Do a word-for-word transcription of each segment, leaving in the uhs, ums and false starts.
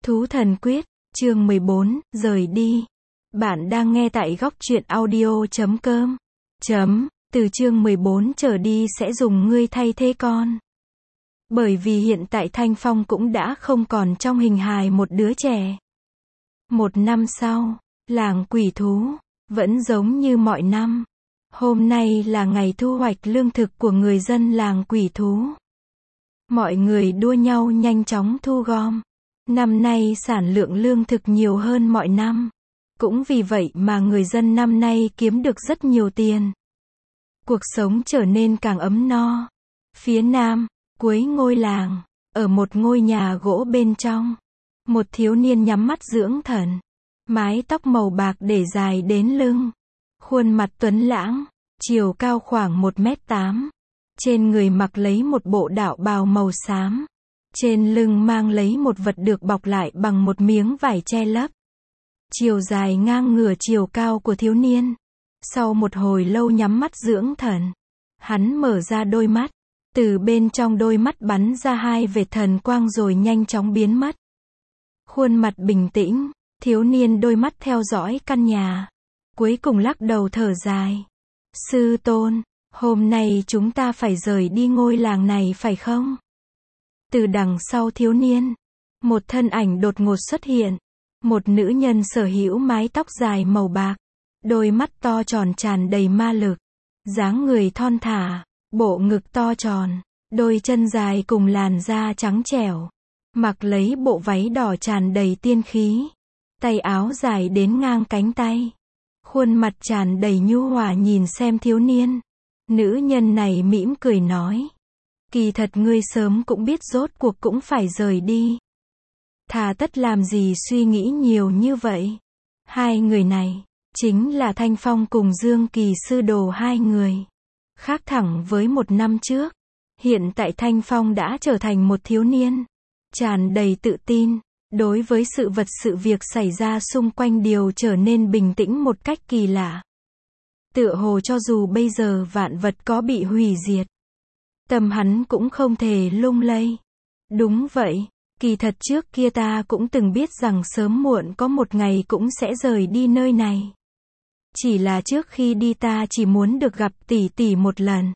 Thú thần quyết, chương mười bốn, rời đi. Bạn đang nghe tại góc truyện audio chấm com. Chấm, từ chương mười bốn trở đi sẽ dùng ngươi thay thế con. Bởi vì hiện tại Thanh Phong cũng đã không còn trong hình hài một đứa trẻ. Một năm sau, làng quỷ thú, vẫn giống như mọi năm. Hôm nay là ngày thu hoạch lương thực của người dân làng quỷ thú. Mọi người đua nhau nhanh chóng thu gom. Năm nay sản lượng lương thực nhiều hơn mọi năm. Cũng vì vậy mà người dân năm nay kiếm được rất nhiều tiền. Cuộc sống trở nên càng ấm no. Phía nam, cuối ngôi làng, ở một ngôi nhà gỗ bên trong, một thiếu niên nhắm mắt dưỡng thần. Mái tóc màu bạc để dài đến lưng. Khuôn mặt tuấn lãng, chiều cao khoảng một mét tám. Trên người mặc lấy một bộ đạo bào màu xám. Trên lưng mang lấy một vật được bọc lại bằng một miếng vải che lấp. Chiều dài ngang ngửa chiều cao của thiếu niên. Sau một hồi lâu nhắm mắt dưỡng thần, hắn mở ra đôi mắt. Từ bên trong đôi mắt bắn ra hai vệt thần quang rồi nhanh chóng biến mất. Khuôn mặt bình tĩnh, thiếu niên đôi mắt theo dõi căn nhà. Cuối cùng lắc đầu thở dài. Sư tôn, hôm nay chúng ta phải rời đi ngôi làng này phải không? Từ đằng sau thiếu niên, một thân ảnh đột ngột xuất hiện. Một nữ nhân sở hữu mái tóc dài màu bạc, đôi mắt to tròn tràn đầy ma lực, dáng người thon thả, bộ ngực to tròn, đôi chân dài cùng làn da trắng trẻo, mặc lấy bộ váy đỏ tràn đầy tiên khí, tay áo dài đến ngang cánh tay, khuôn mặt tràn đầy nhu hòa nhìn xem thiếu niên. Nữ nhân này mỉm cười nói, kỳ thật ngươi sớm cũng biết rốt cuộc cũng phải rời đi. Thà tất làm gì suy nghĩ nhiều như vậy. Hai người này, chính là Thanh Phong cùng Dương Kỳ sư đồ hai người. Khác thẳng với một năm trước. Hiện tại Thanh Phong đã trở thành một thiếu niên. Tràn đầy tự tin. Đối với sự vật sự việc xảy ra xung quanh đều trở nên bình tĩnh một cách kỳ lạ. Tựa hồ cho dù bây giờ vạn vật có bị hủy diệt, tâm hắn cũng không thể lung lay. Đúng vậy. Kỳ thật trước kia ta cũng từng biết rằng sớm muộn có một ngày cũng sẽ rời đi nơi này. Chỉ là trước khi đi ta chỉ muốn được gặp tỷ tỷ một lần.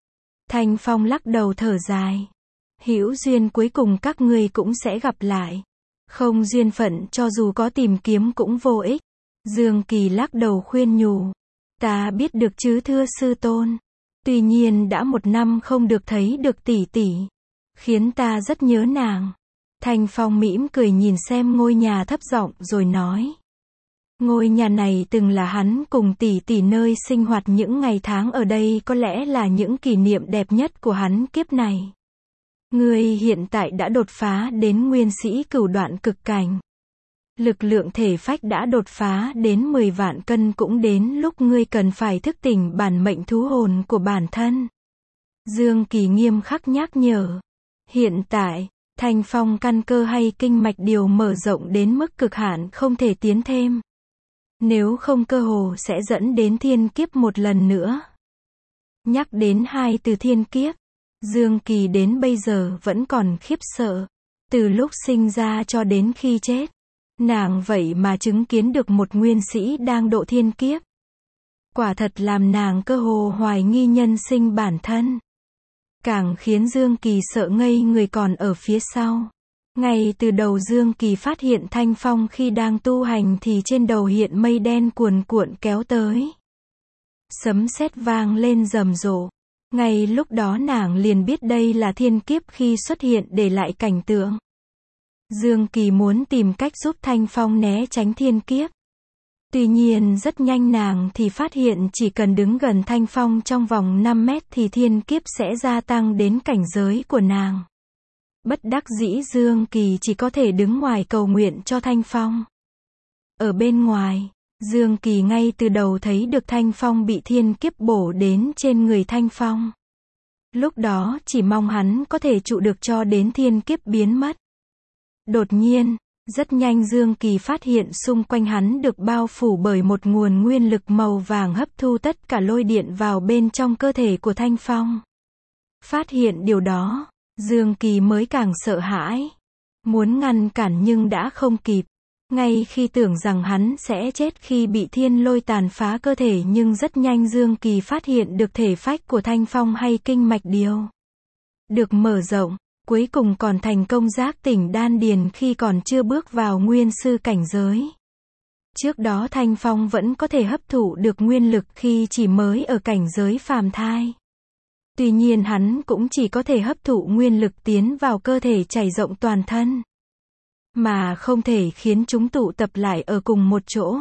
Thanh Phong lắc đầu thở dài. Hữu duyên cuối cùng các ngươi cũng sẽ gặp lại. Không duyên phận cho dù có tìm kiếm cũng vô ích. Dương Kỳ lắc đầu khuyên nhủ. Ta biết được chứ thưa sư tôn. Tuy nhiên đã một năm không được thấy được tỷ tỷ. Khiến ta rất nhớ nàng. Thanh Phong mỉm cười nhìn xem ngôi nhà thấp giọng rồi nói. Ngôi nhà này từng là hắn cùng tỷ tỷ nơi sinh hoạt những ngày tháng ở đây có lẽ là những kỷ niệm đẹp nhất của hắn kiếp này. Ngươi hiện tại đã đột phá đến nguyên sĩ cửu đoạn cực cảnh. Lực lượng thể phách đã đột phá đến mười vạn cân cũng đến lúc ngươi cần phải thức tỉnh bản mệnh thú hồn của bản thân. Dương Kỳ nghiêm khắc nhắc nhở. Hiện tại, Thanh Phong căn cơ hay kinh mạch đều mở rộng đến mức cực hạn không thể tiến thêm. Nếu không cơ hồ sẽ dẫn đến thiên kiếp một lần nữa. Nhắc đến hai từ thiên kiếp, Dương Kỳ đến bây giờ vẫn còn khiếp sợ. Từ lúc sinh ra cho đến khi chết, nàng vậy mà chứng kiến được một nguyên sĩ đang độ thiên kiếp. Quả thật làm nàng cơ hồ hoài nghi nhân sinh bản thân. Càng khiến Dương Kỳ sợ ngây người còn ở phía sau. Ngay từ đầu Dương Kỳ phát hiện Thanh Phong khi đang tu hành thì trên đầu hiện mây đen cuồn cuộn kéo tới. Sấm sét vang lên rầm rộ. Ngay lúc đó nàng liền biết đây là thiên kiếp khi xuất hiện để lại cảnh tượng. Dương Kỳ muốn tìm cách giúp Thanh Phong né tránh thiên kiếp. Tuy nhiên rất nhanh nàng thì phát hiện chỉ cần đứng gần Thanh Phong trong vòng năm mét thì thiên kiếp sẽ gia tăng đến cảnh giới của nàng. Bất đắc dĩ Dương Kỳ chỉ có thể đứng ngoài cầu nguyện cho Thanh Phong. Ở bên ngoài, Dương Kỳ ngay từ đầu thấy được Thanh Phong bị thiên kiếp bổ đến trên người Thanh Phong. Lúc đó chỉ mong hắn có thể trụ được cho đến thiên kiếp biến mất. Đột nhiên, rất nhanh Dương Kỳ phát hiện xung quanh hắn được bao phủ bởi một nguồn nguyên lực màu vàng hấp thu tất cả lôi điện vào bên trong cơ thể của Thanh Phong. Phát hiện điều đó, Dương Kỳ mới càng sợ hãi. Muốn ngăn cản nhưng đã không kịp. Ngay khi tưởng rằng hắn sẽ chết khi bị thiên lôi tàn phá cơ thể nhưng rất nhanh Dương Kỳ phát hiện được thể phách của Thanh Phong hay kinh mạch điều được mở rộng, cuối cùng còn thành công giác tỉnh đan điền khi còn chưa bước vào nguyên sư cảnh giới. Trước đó Thanh Phong vẫn có thể hấp thụ được nguyên lực khi chỉ mới ở cảnh giới phàm thai. Tuy nhiên hắn cũng chỉ có thể hấp thụ nguyên lực tiến vào cơ thể trải rộng toàn thân, mà không thể khiến chúng tụ tập lại ở cùng một chỗ.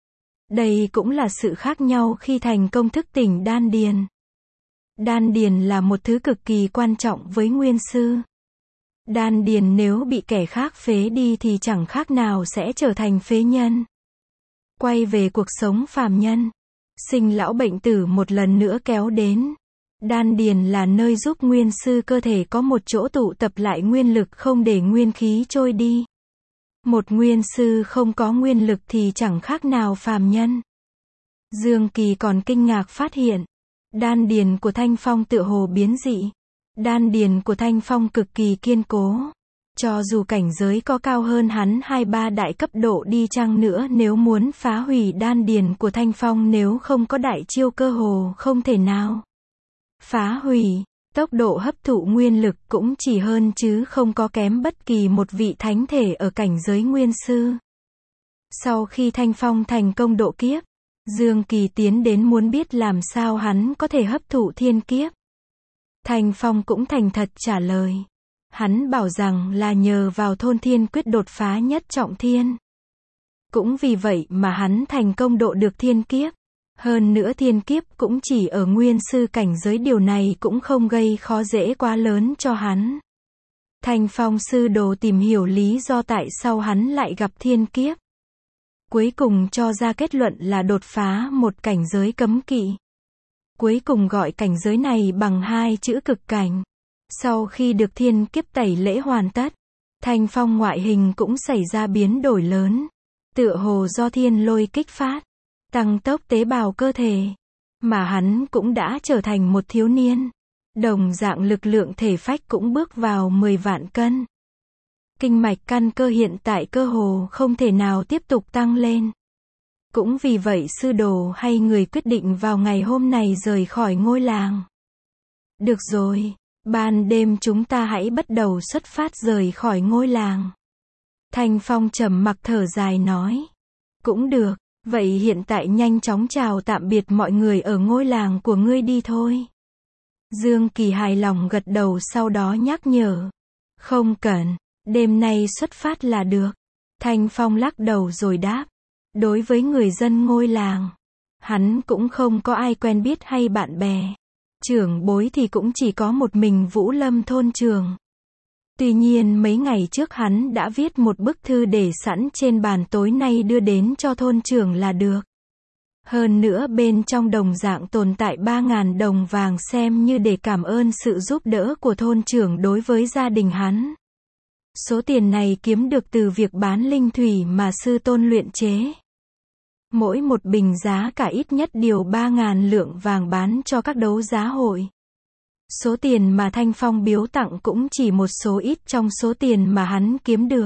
Đây cũng là sự khác nhau khi thành công thức tỉnh đan điền. Đan điền là một thứ cực kỳ quan trọng với nguyên sư. Đan điền nếu bị kẻ khác phế đi thì chẳng khác nào sẽ trở thành phế nhân. Quay về cuộc sống phàm nhân, sinh lão bệnh tử một lần nữa kéo đến. Đan điền là nơi giúp nguyên sư cơ thể có một chỗ tụ tập lại nguyên lực không để nguyên khí trôi đi. Một nguyên sư không có nguyên lực thì chẳng khác nào phàm nhân. Dương Kỳ còn kinh ngạc phát hiện, đan điền của Thanh Phong tựa hồ biến dị. Đan điền của Thanh Phong cực kỳ kiên cố. Cho dù cảnh giới có cao hơn hắn hai ba đại cấp độ đi chăng nữa, nếu muốn phá hủy đan điền của Thanh Phong nếu không có đại chiêu cơ hồ không thể nào phá hủy. Tốc độ hấp thụ nguyên lực cũng chỉ hơn chứ không có kém bất kỳ một vị thánh thể ở cảnh giới nguyên sư. Sau khi Thanh Phong thành công độ kiếp, Dương Kỳ tiến đến muốn biết làm sao hắn có thể hấp thụ thiên kiếp. Thanh Phong cũng thành thật trả lời. Hắn bảo rằng là nhờ vào thôn thiên quyết đột phá nhất trọng thiên. Cũng vì vậy mà hắn thành công độ được thiên kiếp. Hơn nữa thiên kiếp cũng chỉ ở nguyên sư cảnh giới, điều này cũng không gây khó dễ quá lớn cho hắn. Thanh Phong sư đồ tìm hiểu lý do tại sao hắn lại gặp thiên kiếp. Cuối cùng cho ra kết luận là đột phá một cảnh giới cấm kỵ. Cuối cùng gọi cảnh giới này bằng hai chữ cực cảnh. Sau khi được thiên kiếp tẩy lễ hoàn tất, Thanh Phong ngoại hình cũng xảy ra biến đổi lớn. Tựa hồ do thiên lôi kích phát, tăng tốc tế bào cơ thể, mà hắn cũng đã trở thành một thiếu niên. Đồng dạng lực lượng thể phách cũng bước vào mười vạn cân. Kinh mạch căn cơ hiện tại cơ hồ không thể nào tiếp tục tăng lên. Cũng vì vậy sư đồ hay người quyết định vào ngày hôm này rời khỏi ngôi làng. Được rồi, ban đêm chúng ta hãy bắt đầu xuất phát rời khỏi ngôi làng. Thanh Phong trầm mặc thở dài nói. Cũng được, vậy hiện tại nhanh chóng chào tạm biệt mọi người ở ngôi làng của ngươi đi thôi. Dương Kỳ hài lòng gật đầu, sau đó nhắc nhở. Không cần, đêm nay xuất phát là được. Thanh Phong lắc đầu rồi đáp. Đối với người dân ngôi làng, hắn cũng không có ai quen biết hay bạn bè. Trưởng bối thì cũng chỉ có một mình Vũ Lâm thôn trưởng. Tuy nhiên mấy ngày trước hắn đã viết một bức thư để sẵn trên bàn, tối nay đưa đến cho thôn trưởng là được. Hơn nữa bên trong đồng dạng tồn tại ba ngàn đồng vàng xem như để cảm ơn sự giúp đỡ của thôn trưởng đối với gia đình hắn. Số tiền này kiếm được từ việc bán linh thủy mà sư tôn luyện chế. Mỗi một bình giá cả ít nhất điều ba ngàn lượng vàng bán cho các đấu giá hội. Số tiền mà Thanh Phong biếu tặng cũng chỉ một số ít trong số tiền mà hắn kiếm được.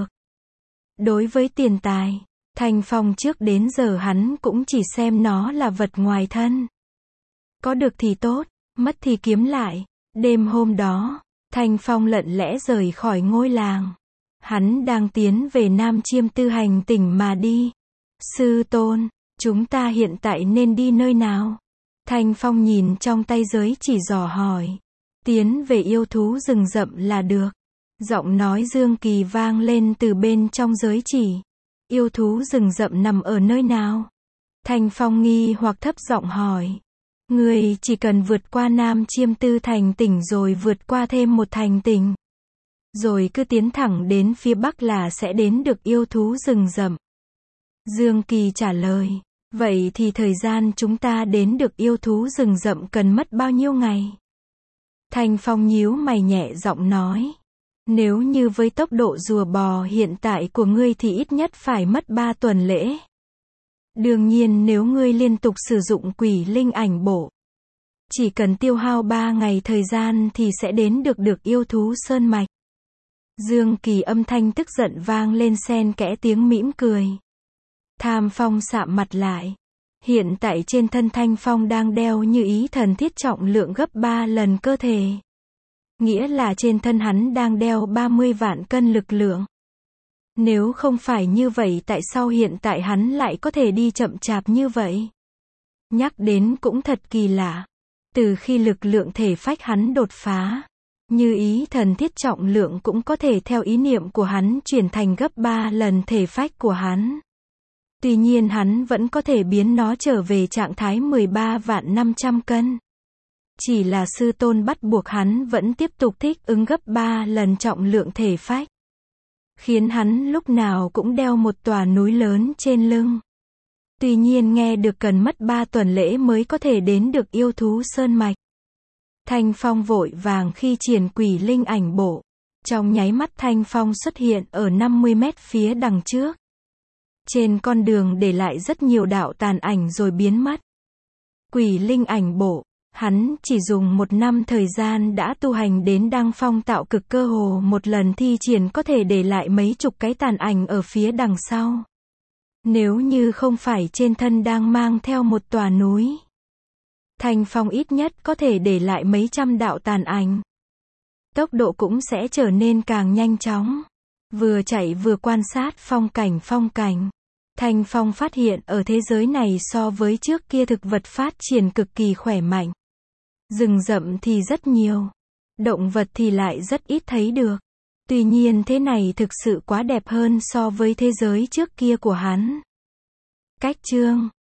Đối với tiền tài, Thanh Phong trước đến giờ hắn cũng chỉ xem nó là vật ngoài thân. Có được thì tốt, mất thì kiếm lại. Đêm hôm đó, Thanh Phong lận lẽ rời khỏi ngôi làng. Hắn đang tiến về Nam Chiêm Tư hành tỉnh mà đi. Sư tôn, chúng ta hiện tại nên đi nơi nào? Thanh Phong nhìn trong tay giới chỉ dò hỏi. Tiến về yêu thú rừng rậm là được. Giọng nói Dương Kỳ vang lên từ bên trong giới chỉ. Yêu thú rừng rậm nằm ở nơi nào? Thanh Phong nghi hoặc thấp giọng hỏi. Người chỉ cần vượt qua Nam Chiêm Tư thành tỉnh rồi vượt qua thêm một thành tỉnh. Rồi cứ tiến thẳng đến phía bắc là sẽ đến được yêu thú rừng rậm. Dương Kỳ trả lời. Vậy thì thời gian chúng ta đến được yêu thú rừng rậm cần mất bao nhiêu ngày? Thanh Phong nhíu mày nhẹ giọng nói. Nếu như với tốc độ rùa bò hiện tại của ngươi thì ít nhất phải mất ba tuần lễ. Đương nhiên nếu ngươi liên tục sử dụng quỷ linh ảnh bộ, chỉ cần tiêu hao ba ngày thời gian thì sẽ đến được được yêu thú sơn mạch. Dương Kỳ âm thanh tức giận vang lên xen kẽ tiếng mỉm cười. Tham Phong sạm mặt lại. Hiện tại trên thân Thanh Phong đang đeo như ý thần thiết trọng lượng gấp ba lần cơ thể. Nghĩa là trên thân hắn đang đeo ba mươi vạn cân lực lượng. Nếu không phải như vậy tại sao hiện tại hắn lại có thể đi chậm chạp như vậy? Nhắc đến cũng thật kỳ lạ. Từ khi lực lượng thể phách hắn đột phá, như ý thần thiết trọng lượng cũng có thể theo ý niệm của hắn chuyển thành gấp ba lần thể phách của hắn. Tuy nhiên hắn vẫn có thể biến nó trở về trạng thái mười ba vạn năm trăm cân. Chỉ là sư tôn bắt buộc hắn vẫn tiếp tục thích ứng gấp ba lần trọng lượng thể phách. Khiến hắn lúc nào cũng đeo một tòa núi lớn trên lưng. Tuy nhiên nghe được cần mất ba tuần lễ mới có thể đến được yêu thú sơn mạch. Thanh Phong vội vàng khi triển quỷ linh ảnh bộ. Trong nháy mắt Thanh Phong xuất hiện ở năm mươi mét phía đằng trước. Trên con đường để lại rất nhiều đạo tàn ảnh rồi biến mất. Quỷ linh ảnh bộ, hắn chỉ dùng một năm thời gian đã tu hành đến đăng phong tạo cực, cơ hồ một lần thi triển có thể để lại mấy chục cái tàn ảnh ở phía đằng sau. Nếu như không phải trên thân đang mang theo một tòa núi, Thanh Phong ít nhất có thể để lại mấy trăm đạo tàn ảnh. Tốc độ cũng sẽ trở nên càng nhanh chóng. Vừa chạy vừa quan sát phong cảnh phong cảnh. Thanh Phong phát hiện ở thế giới này so với trước kia thực vật phát triển cực kỳ khỏe mạnh. Rừng rậm thì rất nhiều. Động vật thì lại rất ít thấy được. Tuy nhiên thế này thực sự quá đẹp hơn so với thế giới trước kia của hắn. Cách chương